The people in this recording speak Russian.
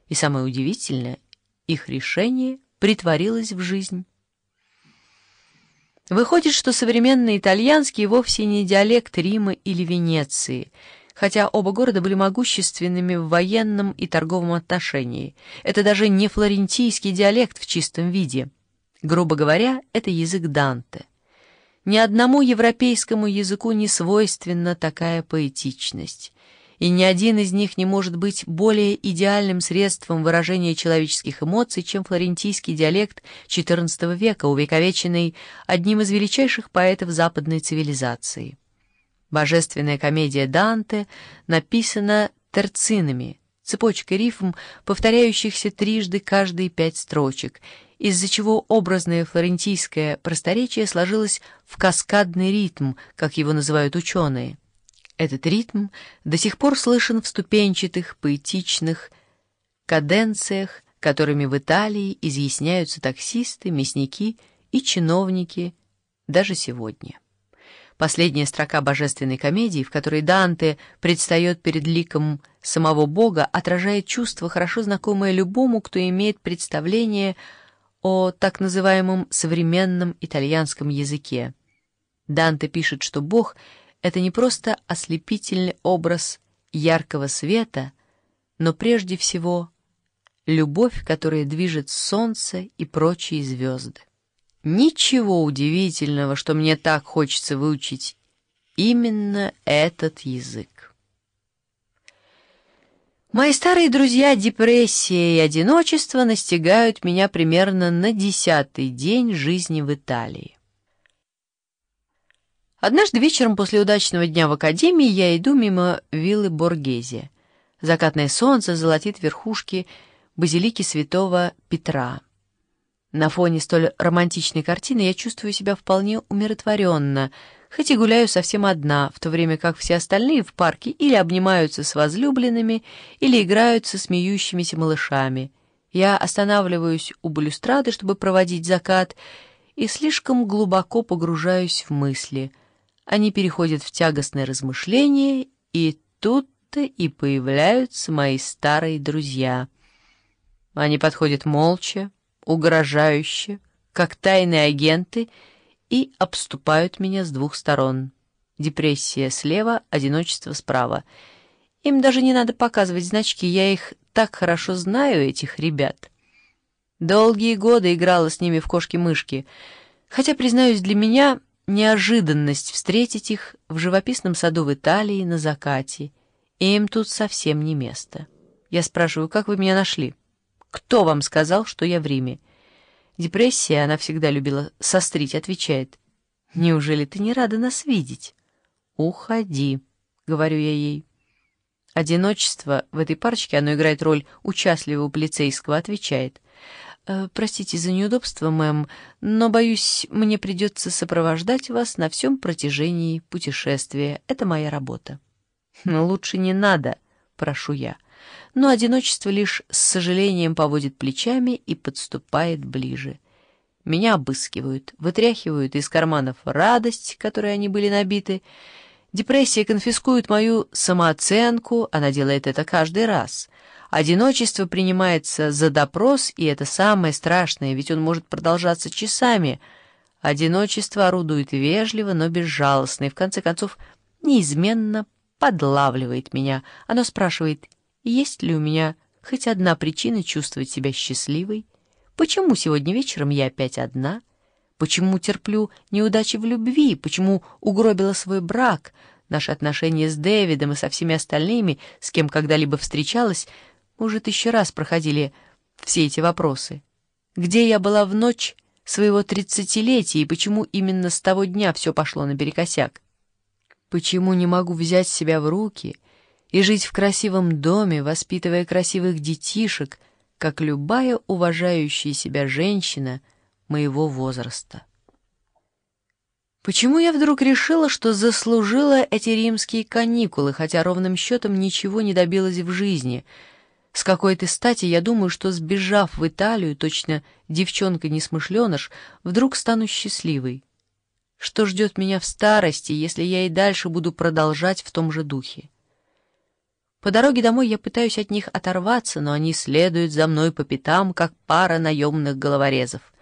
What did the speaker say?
И самое удивительное, их решение притворилось в жизнь. Выходит, что современный итальянский вовсе не диалект Рима или Венеции, хотя оба города были могущественными в военном и торговом отношении. Это даже не флорентийский диалект в чистом виде. Грубо говоря, это язык Данте. Ни одному европейскому языку не свойственна такая поэтичность, и ни один из них не может быть более идеальным средством выражения человеческих эмоций, чем флорентийский диалект XIV века, увековеченный одним из величайших поэтов западной цивилизации. Божественная комедия Данте написана терцинами, цепочкой рифм, повторяющихся трижды каждые 5 строчек, из-за чего образное флорентийское просторечие сложилось в каскадный ритм, как его называют ученые. Этот ритм до сих пор слышен в ступенчатых, поэтичных каденциях, которыми в Италии изъясняются таксисты, мясники и чиновники даже сегодня. Последняя строка божественной комедии, в которой Данте предстает перед ликом самого Бога, отражает чувство, хорошо знакомое любому, кто имеет представление о так называемом современном итальянском языке. Данте пишет, что Бог — это не просто ослепительный образ яркого света, но прежде всего любовь, которая движет солнце и прочие звезды. Ничего удивительного, что мне так хочется выучить именно этот язык. Мои старые друзья депрессия и одиночество настигают меня примерно на 10-й день жизни в Италии. Однажды вечером после удачного дня в академии я иду мимо виллы Боргезе. Закатное солнце золотит верхушки базилики святого Петра. На фоне столь романтичной картины я чувствую себя вполне умиротворенно, хоть и гуляю совсем одна, в то время как все остальные в парке или обнимаются с возлюбленными, или играют со смеющимися малышами. Я останавливаюсь у балюстрады, чтобы проводить закат, и слишком глубоко погружаюсь в мысли. Они переходят в тягостное размышление, и тут-то и появляются мои старые друзья. Они подходят молча, угрожающе, как тайные агенты, и обступают меня с двух сторон. Депрессия слева, одиночество справа. Им даже не надо показывать значки, я их так хорошо знаю, этих ребят. Долгие годы играла с ними в кошки-мышки, хотя, признаюсь, для меня неожиданность встретить их в живописном саду в Италии на закате, и им тут совсем не место. Я спрашиваю, как вы меня нашли? Кто вам сказал, что я в Риме? Депрессия, она всегда любила сострить, отвечает: неужели ты не рада нас видеть? Уходи, говорю я ей. Одиночество в этой парочке, оно играет роль участливого полицейского, отвечает: простите за неудобство, мэм, но, боюсь, мне придется сопровождать вас на всем протяжении путешествия. Это моя работа. Лучше не надо, прошу я. Но одиночество лишь с сожалением поводит плечами и подступает ближе. Меня обыскивают, вытряхивают из карманов радость, которой они были набиты. Депрессия конфискует мою самооценку, она делает это каждый раз. Одиночество принимается за допрос, и это самое страшное, ведь он может продолжаться часами. Одиночество орудует вежливо, но безжалостно, и в конце концов неизменно подлавливает меня. Оно спрашивает: есть ли у меня хоть одна причина чувствовать себя счастливой? Почему сегодня вечером я опять одна? Почему терплю неудачи в любви? Почему угробила свой брак? Наши отношения с Дэвидом и со всеми остальными, с кем когда-либо встречалась, уже 1000 раз проходили все эти вопросы. Где я была в ночь своего 30-летия, и почему именно с того дня все пошло наперекосяк? Почему не могу взять себя в руки и жить в красивом доме, воспитывая красивых детишек, как любая уважающая себя женщина моего возраста? Почему я вдруг решила, что заслужила эти римские каникулы, хотя ровным счетом ничего не добилась в жизни? С какой-то стати я думаю, что, сбежав в Италию, точно девчонка-несмышленыш, вдруг стану счастливой. Что ждет меня в старости, если я и дальше буду продолжать в том же духе? По дороге домой я пытаюсь от них оторваться, но они следуют за мной по пятам, как пара наемных головорезов.